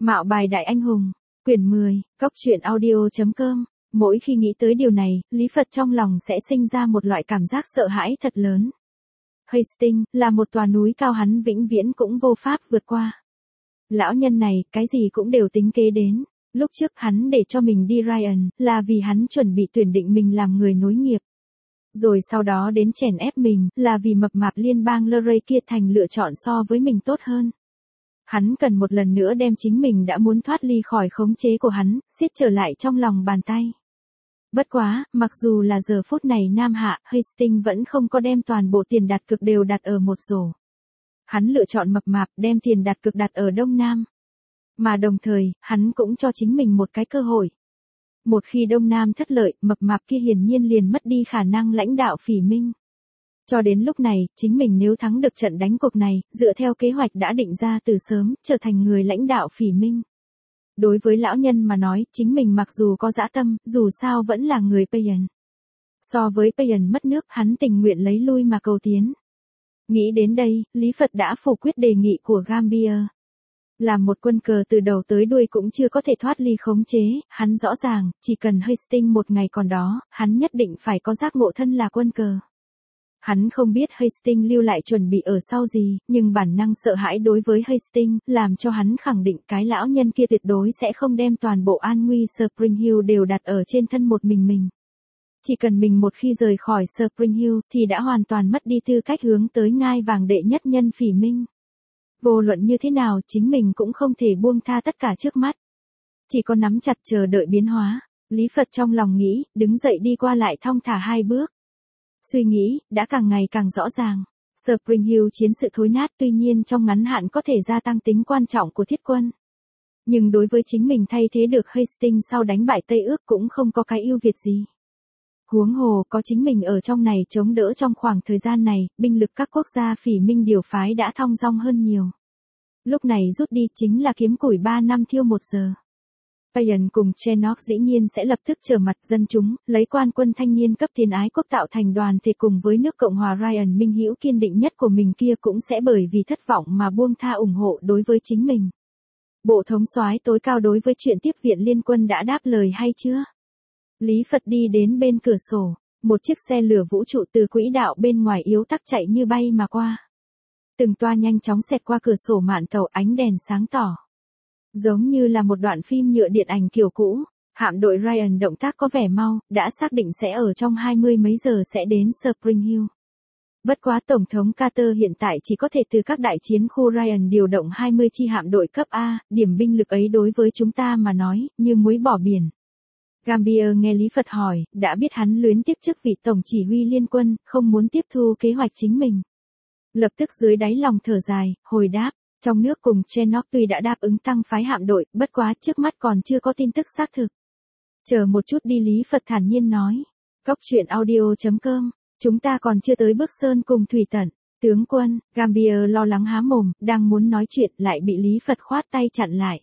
Mạo bài đại anh hùng, quyển 10, coctruyện.audio.com. Mỗi khi nghĩ tới điều này, Lý Phật trong lòng sẽ sinh ra một loại cảm giác sợ hãi thật lớn. Hastings là một tòa núi cao hắn vĩnh viễn cũng vô pháp vượt qua. Lão nhân này, cái gì cũng đều tính kế đến. Lúc trước hắn để cho mình đi Ryan, là vì hắn chuẩn bị tuyển định mình làm người nối nghiệp. Rồi sau đó đến chèn ép mình, là vì mập mạp liên bang Luray kia thành lựa chọn so với mình tốt hơn. Hắn cần một lần nữa đem chính mình đã muốn thoát ly khỏi khống chế của hắn, siết trở lại trong lòng bàn tay. Bất quá, mặc dù là giờ phút này Nam Hạ, Hastings vẫn không có đem toàn bộ tiền đặt cược đều đặt ở một rổ. Hắn lựa chọn mập mạp đem tiền đặt cược đặt ở Đông Nam. Mà đồng thời, hắn cũng cho chính mình một cái cơ hội. Một khi Đông Nam thất lợi, mập mạp kia hiển nhiên liền mất đi khả năng lãnh đạo Phỉ Minh. Cho đến lúc này, chính mình nếu thắng được trận đánh cuộc này, dựa theo kế hoạch đã định ra từ sớm, trở thành người lãnh đạo Phỉ Minh. Đối với lão nhân mà nói, chính mình mặc dù có dã tâm, dù sao vẫn là người Payan. So với Payan mất nước, hắn tình nguyện lấy lui mà cầu tiến. Nghĩ đến đây, Lý Phật đã phủ quyết đề nghị của Gambier. Làm một quân cờ từ đầu tới đuôi cũng chưa có thể thoát ly khống chế, hắn rõ ràng, chỉ cần Hastings một ngày còn đó, hắn nhất định phải có giác ngộ thân là quân cờ. Hắn không biết Hastings lưu lại chuẩn bị ở sau gì, nhưng bản năng sợ hãi đối với Hastings, làm cho hắn khẳng định cái lão nhân kia tuyệt đối sẽ không đem toàn bộ an nguy Spring Hill đều đặt ở trên thân một mình. Chỉ cần mình một khi rời khỏi Spring Hill, thì đã hoàn toàn mất đi tư cách hướng tới ngai vàng đệ nhất nhân Phỉ Minh. Vô luận như thế nào, chính mình cũng không thể buông tha tất cả trước mắt. Chỉ có nắm chặt chờ đợi biến hóa. Lý Phật trong lòng nghĩ, đứng dậy đi qua lại thong thả 2 bước. Suy nghĩ, đã càng ngày càng rõ ràng. Spring Hill chiến sự thối nát tuy nhiên trong ngắn hạn có thể gia tăng tính quan trọng của thiết quân. Nhưng đối với chính mình thay thế được Hastings sau đánh bại Tây Ước cũng không có cái ưu việt gì. Huống hồ có chính mình ở trong này chống đỡ trong khoảng thời gian này, binh lực các quốc gia Phỉ Minh điều phái đã thong dong hơn nhiều. Lúc này rút đi chính là kiếm củi 3 năm thiêu 1 giờ. Payan cùng Chenok dĩ nhiên sẽ lập tức trở mặt dân chúng, lấy quan quân thanh niên cấp tiền ái quốc tạo thành đoàn thể cùng với nước Cộng hòa Ryan minh hữu kiên định nhất của mình kia cũng sẽ bởi vì thất vọng mà buông tha ủng hộ đối với chính mình. Bộ thống soái tối cao đối với chuyện tiếp viện liên quân đã đáp lời hay chưa? Lý Phật đi đến bên cửa sổ, một chiếc xe lửa vũ trụ từ quỹ đạo bên ngoài yếu tắc chạy như bay mà qua. Từng toa nhanh chóng xẹt qua cửa sổ mạn tàu ánh đèn sáng tỏ. Giống như là một đoạn phim nhựa điện ảnh kiểu cũ, hạm đội Ryan động tác có vẻ mau, đã xác định sẽ ở trong 20 mấy giờ sẽ đến Spring Hill. Bất quá Tổng thống Carter hiện tại chỉ có thể từ các đại chiến khu Ryan điều động 20 chi hạm đội cấp A, điểm binh lực ấy đối với chúng ta mà nói, như muối bỏ biển. Gambier nghe Lý Phật hỏi, đã biết hắn luyến tiếc chức vị tổng chỉ huy liên quân, không muốn tiếp thu kế hoạch chính mình. Lập tức dưới đáy lòng thở dài, hồi đáp, trong nước cùng Chenok tuy đã đáp ứng tăng phái hạm đội, bất quá trước mắt còn chưa có tin tức xác thực. Chờ một chút đi, Lý Phật thản nhiên nói. Coctruyện.audio.com, chúng ta còn chưa tới bước sơn cùng thủy tận. Tướng quân, Gambier lo lắng há mồm, đang muốn nói chuyện lại bị Lý Phật khoát tay chặn lại.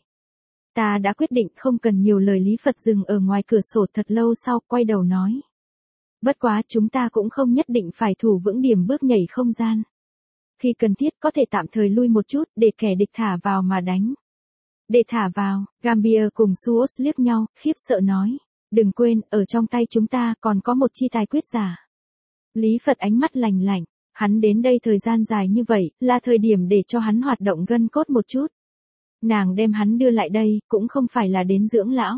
Ta đã quyết định không cần nhiều lời. Lý Phật dừng ở ngoài cửa sổ thật lâu sau, quay đầu nói. Bất quá chúng ta cũng không nhất định phải thủ vững điểm bước nhảy không gian. Khi cần thiết có thể tạm thời lui một chút để kẻ địch thả vào mà đánh. Để thả vào, Gambier cùng Suos liếc nhau, khiếp sợ nói. Đừng quên, ở trong tay chúng ta còn có một chi tài quyết giả. Lý Phật ánh mắt lành lạnh, hắn đến đây thời gian dài như vậy, là thời điểm để cho hắn hoạt động gân cốt một chút. Nàng đem hắn đưa lại đây, cũng không phải là đến dưỡng lão.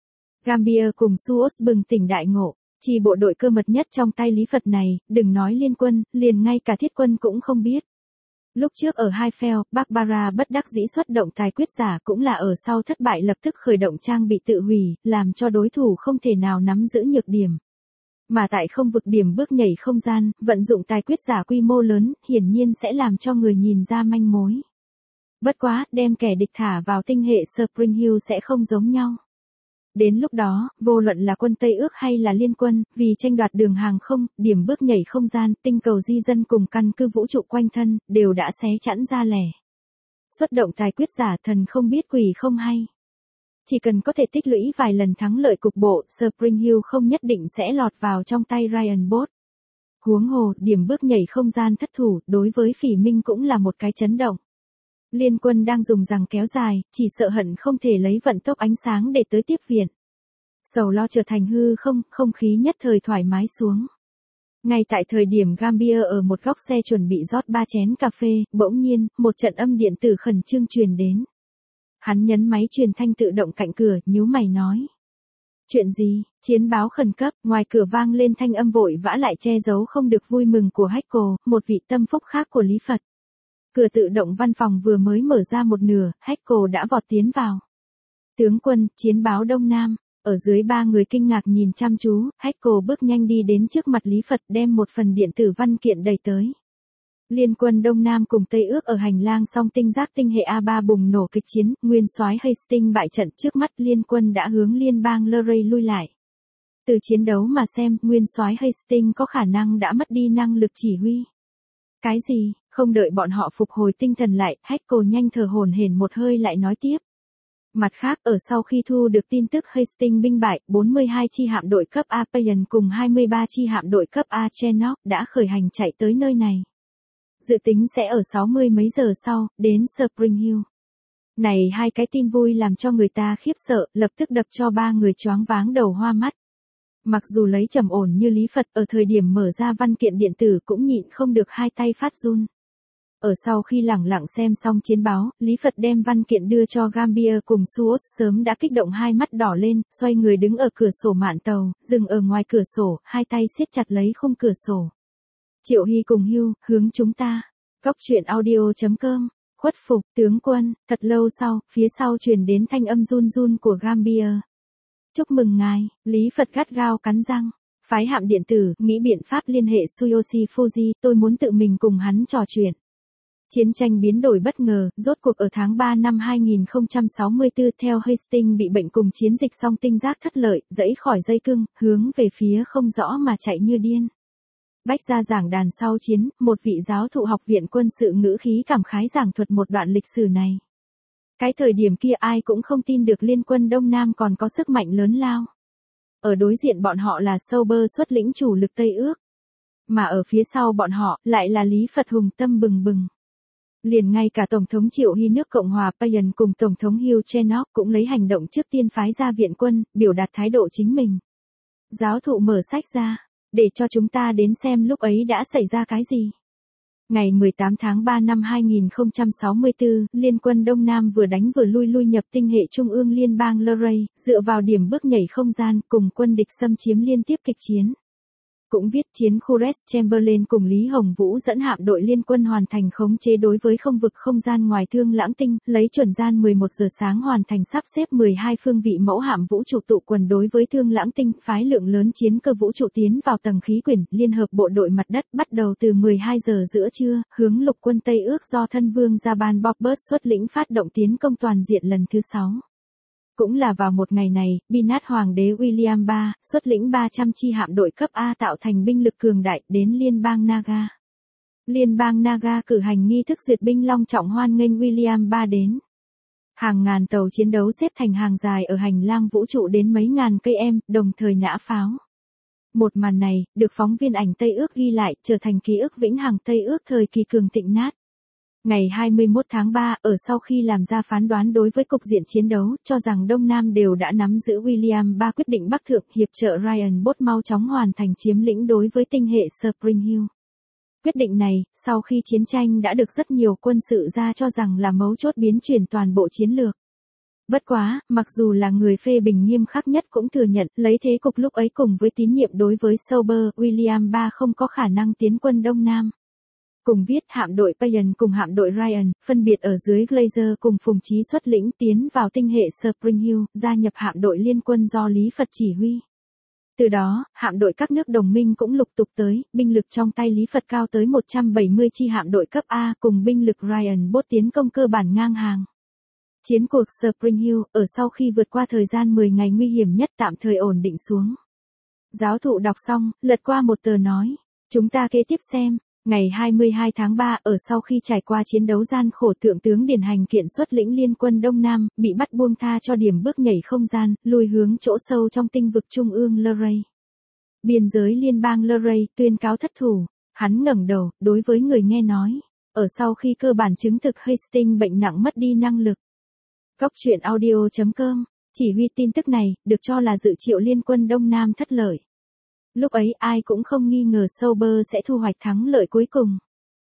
Gambier cùng Suos bừng tỉnh đại ngộ, chi bộ đội cơ mật nhất trong tay Lý Phật này, đừng nói liên quân, liền ngay cả thiết quân cũng không biết. Lúc trước ở Haifel, Barbara bất đắc dĩ xuất động tài quyết giả cũng là ở sau thất bại lập tức khởi động trang bị tự hủy, làm cho đối thủ không thể nào nắm giữ nhược điểm. Mà tại không vực điểm bước nhảy không gian, vận dụng tài quyết giả quy mô lớn, hiển nhiên sẽ làm cho người nhìn ra manh mối. Bất quá, đem kẻ địch thả vào tinh hệ Spring Hill sẽ không giống nhau. Đến lúc đó, vô luận là quân Tây Ước hay là liên quân, vì tranh đoạt đường hàng không, điểm bước nhảy không gian, tinh cầu di dân cùng căn cứ vũ trụ quanh thân, đều đã xé chẵn ra lẻ. Xuất động tài quyết giả thần không biết quỷ không hay. Chỉ cần có thể tích lũy vài lần thắng lợi cục bộ, Spring Hill không nhất định sẽ lọt vào trong tay Ryan Bot. Huống hồ, điểm bước nhảy không gian thất thủ, đối với Phỉ Minh cũng là một cái chấn động. Liên quân đang dùng giằng kéo dài, chỉ sợ hận không thể lấy vận tốc ánh sáng để tới tiếp viện. Sầu lo trở thành hư không, không khí nhất thời thoải mái xuống. Ngay tại thời điểm Gambier ở một góc xe chuẩn bị rót 3 chén cà phê, bỗng nhiên, một trận âm điện tử khẩn trương truyền đến. Hắn nhấn máy truyền thanh tự động cạnh cửa, nhíu mày nói. Chuyện gì? Chiến báo khẩn cấp, ngoài cửa vang lên thanh âm vội vã lại che giấu không được vui mừng của Heiko, một vị tâm phúc khác của Lý Phật. Cửa tự động văn phòng vừa mới mở ra một nửa, Heiko đã vọt tiến vào. Tướng quân, chiến báo Đông Nam. Ở dưới 3 người kinh ngạc nhìn chăm chú, Heiko bước nhanh đi đến trước mặt Lý Phật đem một phần điện tử văn kiện đầy tới. Liên quân Đông Nam cùng Tây Ước ở hành lang song tinh giác tinh hệ A3 bùng nổ kịch chiến, nguyên soái Hastings bại trận, trước mắt liên quân đã hướng liên bang Luray lui lại. Từ chiến đấu mà xem, nguyên soái Hastings có khả năng đã mất đi năng lực chỉ huy. Cái gì? Không đợi bọn họ phục hồi tinh thần lại, Heiko nhanh thở hổn hển một hơi lại nói tiếp. Mặt khác, ở sau khi thu được tin tức Hastings binh bại, 42 chi hạm đội cấp A Payan cùng 23 chi hạm đội cấp A Chenock đã khởi hành chạy tới nơi này. Dự tính sẽ ở 60 mấy giờ sau, đến Spring Hill. Này hai cái tin vui làm cho người ta khiếp sợ, lập tức đập cho 3 người choáng váng đầu hoa mắt. Mặc dù lấy trầm ổn như Lý Phật ở thời điểm mở ra văn kiện điện tử cũng nhịn không được hai tay phát run. Ở sau khi lẳng lặng xem xong chiến báo, Lý Phật đem văn kiện đưa cho Gambier cùng Suos sớm đã kích động hai mắt đỏ lên, xoay người đứng ở cửa sổ mạn tàu, dừng ở ngoài cửa sổ, hai tay siết chặt lấy khung cửa sổ. Triệu Hy cùng Hugh, hướng chúng ta. Góc truyện audio.com, khuất phục, tướng quân, thật lâu sau, phía sau truyền đến thanh âm run run của Gambier. Chúc mừng ngài, Lý Phật gắt gao cắn răng. Phái hạm điện tử, nghĩ biện pháp liên hệ Tsuyoshi Fuji, tôi muốn tự mình cùng hắn trò chuyện. Chiến tranh biến đổi bất ngờ, rốt cuộc ở tháng 3 năm 2064 theo Hastings bị bệnh cùng chiến dịch song tinh giác thất lợi, dẫy khỏi dây cưng, hướng về phía không rõ mà chạy như điên. Bách ra giảng đàn sau chiến, một vị giáo thụ học viện quân sự ngữ khí cảm khái giảng thuật một đoạn lịch sử này. Cái thời điểm kia ai cũng không tin được liên quân Đông Nam còn có sức mạnh lớn lao. Ở đối diện bọn họ là Sauber xuất lĩnh chủ lực Tây Ước. Mà ở phía sau bọn họ, lại là Lý Phật hùng tâm bừng bừng. Liền ngay cả Tổng thống Triệu Hy nước Cộng hòa Payan cùng Tổng thống Hugh Chenock cũng lấy hành động trước tiên phái ra viện quân, biểu đạt thái độ chính mình. Giáo thụ mở sách ra, để cho chúng ta đến xem lúc ấy đã xảy ra cái gì. Ngày 18 tháng 3 năm 2064, Liên quân Đông Nam vừa đánh vừa lui nhập tinh hệ trung ương liên bang Luray, dựa vào điểm bước nhảy không gian cùng quân địch xâm chiếm liên tiếp kịch chiến. Cũng viết chiến khu Rex Chamberlain cùng Lý Hồng Vũ dẫn hạm đội liên quân hoàn thành khống chế đối với không vực không gian ngoài Thương Lãng Tinh, lấy chuẩn gian 11 giờ sáng hoàn thành sắp xếp 12 phương vị mẫu hạm vũ trụ tụ quần đối với Thương Lãng Tinh, phái lượng lớn chiến cơ vũ trụ tiến vào tầng khí quyển, liên hợp bộ đội mặt đất bắt đầu từ 12 giờ giữa trưa, hướng lục quân Tây Ước do thân vương Jaban Bobbert xuất lĩnh phát động tiến công toàn diện lần thứ 6. Cũng là vào một ngày này, Binat Hoàng đế William III, xuất lĩnh 300 chi hạm đội cấp A tạo thành binh lực cường đại, đến liên bang Naga. Liên bang Naga cử hành nghi thức duyệt binh long trọng hoan nghênh William III đến. Hàng ngàn tàu chiến đấu xếp thành hàng dài ở hành lang vũ trụ đến mấy ngàn cây em, đồng thời nã pháo. Một màn này, được phóng viên ảnh Tây Ước ghi lại, trở thành ký ức vĩnh hằng Tây Ước thời kỳ cường thịnh nát. Ngày 21 tháng 3, ở sau khi làm ra phán đoán đối với cục diện chiến đấu, cho rằng Đông Nam đều đã nắm giữ, William III quyết định Bắc Thượng hiệp trợ Ryan Bot mau chóng hoàn thành chiếm lĩnh đối với tinh hệ Spring Hill. Quyết định này, sau khi chiến tranh đã được rất nhiều quân sự gia cho rằng là mấu chốt biến chuyển toàn bộ chiến lược. Bất quá, mặc dù là người phê bình nghiêm khắc nhất cũng thừa nhận, lấy thế cục lúc ấy cùng với tín nhiệm đối với Sauber, William III không có khả năng tiến quân Đông Nam. Cùng viết hạm đội Payan cùng hạm đội Ryan, phân biệt ở dưới Glazer cùng Phùng Chí xuất lĩnh tiến vào tinh hệ Spring Hill, gia nhập hạm đội liên quân do Lý Phật chỉ huy. Từ đó, hạm đội các nước đồng minh cũng lục tục tới, binh lực trong tay Lý Phật cao tới 170 chi hạm đội cấp A cùng binh lực Ryan Bot tiến công cơ bản ngang hàng. Chiến cuộc Spring Hill, ở sau khi vượt qua thời gian 10 ngày nguy hiểm nhất tạm thời ổn định xuống. Giáo thụ đọc xong, lật qua một tờ nói, chúng ta kế tiếp xem. Ngày 22 tháng 3, ở sau khi trải qua chiến đấu gian khổ, Thượng tướng Điền Hành Kiện xuất lĩnh liên quân Đông Nam, bị bắt buông tha cho điểm bước nhảy không gian, lùi hướng chỗ sâu trong tinh vực trung ương Luray. Biên giới liên bang Luray tuyên cáo thất thủ, hắn ngẩng đầu, đối với người nghe nói, Ở sau khi cơ bản chứng thực Hastings bệnh nặng mất đi năng lực. Góc truyện audio.com, chỉ huy tin tức này, được cho là dự triệu liên quân Đông Nam thất lợi. Lúc ấy ai cũng không nghi ngờ Sauber sẽ thu hoạch thắng lợi cuối cùng.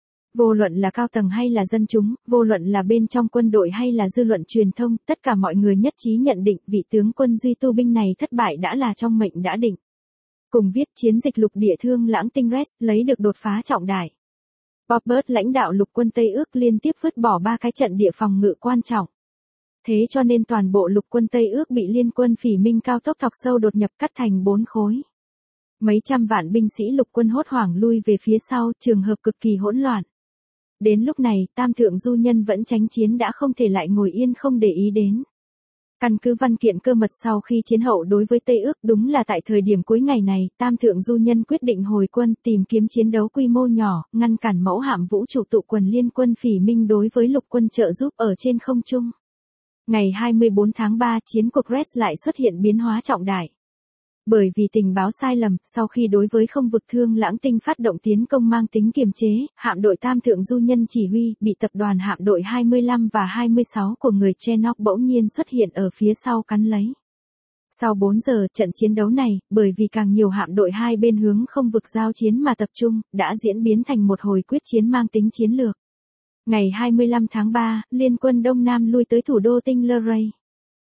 Vô luận là cao tầng hay là dân chúng, vô luận là bên trong quân đội hay là dư luận truyền thông, tất cả mọi người nhất trí nhận định vị tướng quân duy tu binh này thất bại đã là trong mệnh đã định. Cùng viết chiến dịch lục địa thương lãng tinh Rest lấy được đột phá trọng đại. Robert lãnh đạo lục quân Tây ước liên tiếp vứt bỏ 3 cái trận địa phòng ngự quan trọng. Thế cho nên toàn bộ lục quân Tây ước bị liên quân Phỉ Minh cao tốc thọc sâu đột nhập cắt thành 4 khối. Mấy trăm vạn binh sĩ lục quân hốt hoảng lui về phía sau, trường hợp cực kỳ hỗn loạn. Đến lúc này, Tam Thượng Du Nhân vẫn tránh chiến đã không thể lại ngồi yên không để ý đến. Căn cứ văn kiện cơ mật sau khi chiến hậu đối với Tây ước, đúng là tại thời điểm cuối ngày này, Tam Thượng Du Nhân quyết định hồi quân tìm kiếm chiến đấu quy mô nhỏ, ngăn cản mẫu hạm vũ trụ tụ quần liên quân Phỉ Minh đối với lục quân trợ giúp ở trên không trung. Ngày 24 tháng 3, chiến cuộc Rest lại xuất hiện biến hóa trọng đại. Bởi vì tình báo sai lầm, sau khi đối với không vực thương lãng tinh phát động tiến công mang tính kiềm chế, hạm đội Tam Thượng Du Nhân chỉ huy, bị tập đoàn hạm đội 25 và 26 của người Chernok bỗng nhiên xuất hiện ở phía sau cắn lấy. Sau 4 giờ, trận chiến đấu này, bởi vì càng nhiều hạm đội hai bên hướng không vực giao chiến mà tập trung, đã diễn biến thành một hồi quyết chiến mang tính chiến lược. Ngày 25 tháng 3, liên quân Đông Nam lui tới thủ đô Tinh Luray.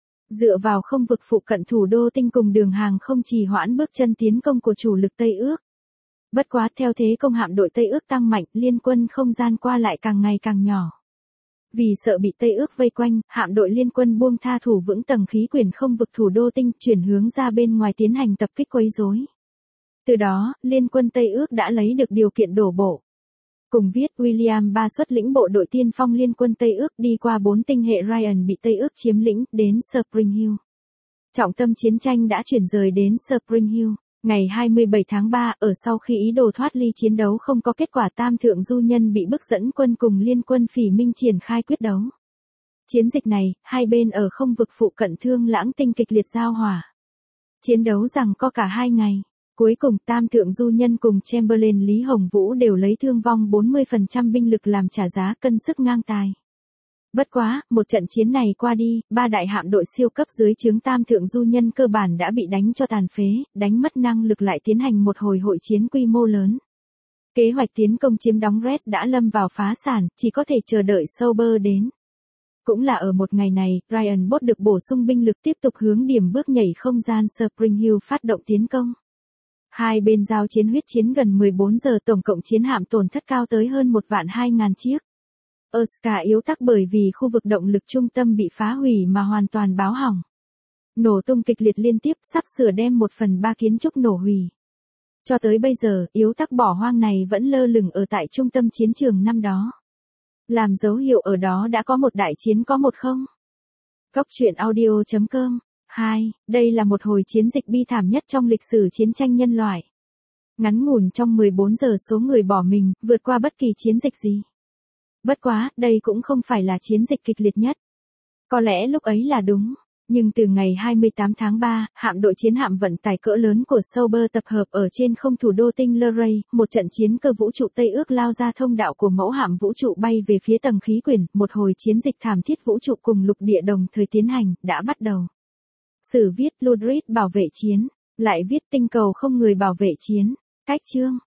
Dựa vào không vực phụ cận thủ đô Tinh cùng đường hàng không trì hoãn bước chân tiến công của chủ lực Tây ước. Bất quá theo thế công hạm đội Tây ước tăng mạnh, liên quân không gian qua lại càng ngày càng nhỏ. Vì sợ bị Tây ước vây quanh, hạm đội liên quân buông tha thủ vững tầng khí quyển không vực thủ đô Tinh, chuyển hướng ra bên ngoài tiến hành tập kích quấy rối. Từ đó, liên quân Tây ước đã lấy được điều kiện đổ bộ. Cùng viết William III xuất lĩnh bộ đội tiên phong liên quân Tây ước đi qua 4 tinh hệ Ryan bị Tây ước chiếm lĩnh, đến Spring Hill. Trọng tâm chiến tranh đã chuyển rời đến Spring Hill. Ngày 27 tháng 3, ở sau khi ý đồ thoát ly chiến đấu không có kết quả, Tam Thượng Du Nhân bị bức dẫn quân cùng liên quân Phỉ Minh triển khai quyết đấu. Chiến dịch này, hai bên ở không vực phụ cận thương lãng tinh kịch liệt giao hỏa. Chiến đấu rằng có cả 2 ngày. Cuối cùng Tam Thượng Du Nhân cùng Chamberlain Lý Hồng Vũ đều lấy thương vong 40% binh lực làm trả giá cân sức ngang tài. Bất quá, một trận chiến này qua đi, 3 đại hạm đội siêu cấp dưới trướng Tam Thượng Du Nhân cơ bản đã bị đánh cho tàn phế, đánh mất năng lực lại tiến hành một hồi hội chiến quy mô lớn. Kế hoạch tiến công chiếm đóng Rest đã lâm vào phá sản, chỉ có thể chờ đợi Sauber đến. Cũng là ở một ngày này, Ryan Bot được bổ sung binh lực tiếp tục hướng điểm bước nhảy không gian Spring Hill phát động tiến công. Hai bên giao chiến huyết chiến gần 14 giờ, tổng cộng chiến hạm tổn thất cao tới hơn 1.200.000 chiếc. Oscar yếu tắc bởi vì khu vực động lực trung tâm bị phá hủy mà hoàn toàn báo hỏng. Nổ tung kịch liệt liên tiếp, sắp sửa đem 1/3 kiến trúc nổ hủy. Cho tới bây giờ, yếu tắc bỏ hoang này vẫn lơ lửng ở tại trung tâm chiến trường năm đó. Làm dấu hiệu ở đó đã có một đại chiến có một không. Góc truyện audio.com 2. Đây là một hồi chiến dịch bi thảm nhất trong lịch sử chiến tranh nhân loại. Ngắn ngủn trong 14 giờ số người bỏ mình, vượt qua bất kỳ chiến dịch gì. Bất quá, đây cũng không phải là chiến dịch kịch liệt nhất. Có lẽ lúc ấy là đúng. Nhưng từ ngày 28 tháng 3, hạm đội chiến hạm vận tải cỡ lớn của Sauber tập hợp ở trên không thủ đô Tinh Luray, một trận chiến cơ vũ trụ Tây ước lao ra thông đạo của mẫu hạm vũ trụ bay về phía tầng khí quyển, một hồi chiến dịch thảm thiết vũ trụ cùng lục địa đồng thời tiến hành, đã bắt đầu. Sử viết Ludwig bảo vệ chiến, lại viết tinh cầu không người bảo vệ chiến, cách chương.